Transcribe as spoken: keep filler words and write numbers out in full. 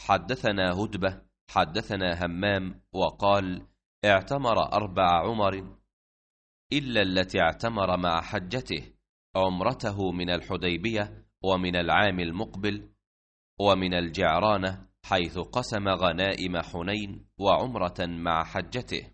حدثنا هدبة حدثنا همام وقال اعتمر أربع عمر إلا التي اعتمر مع حجته عمرته من الحديبية ومن العام المقبل ومن الجعرانة حيث قسم غنائم حنين وعمرة مع حجته.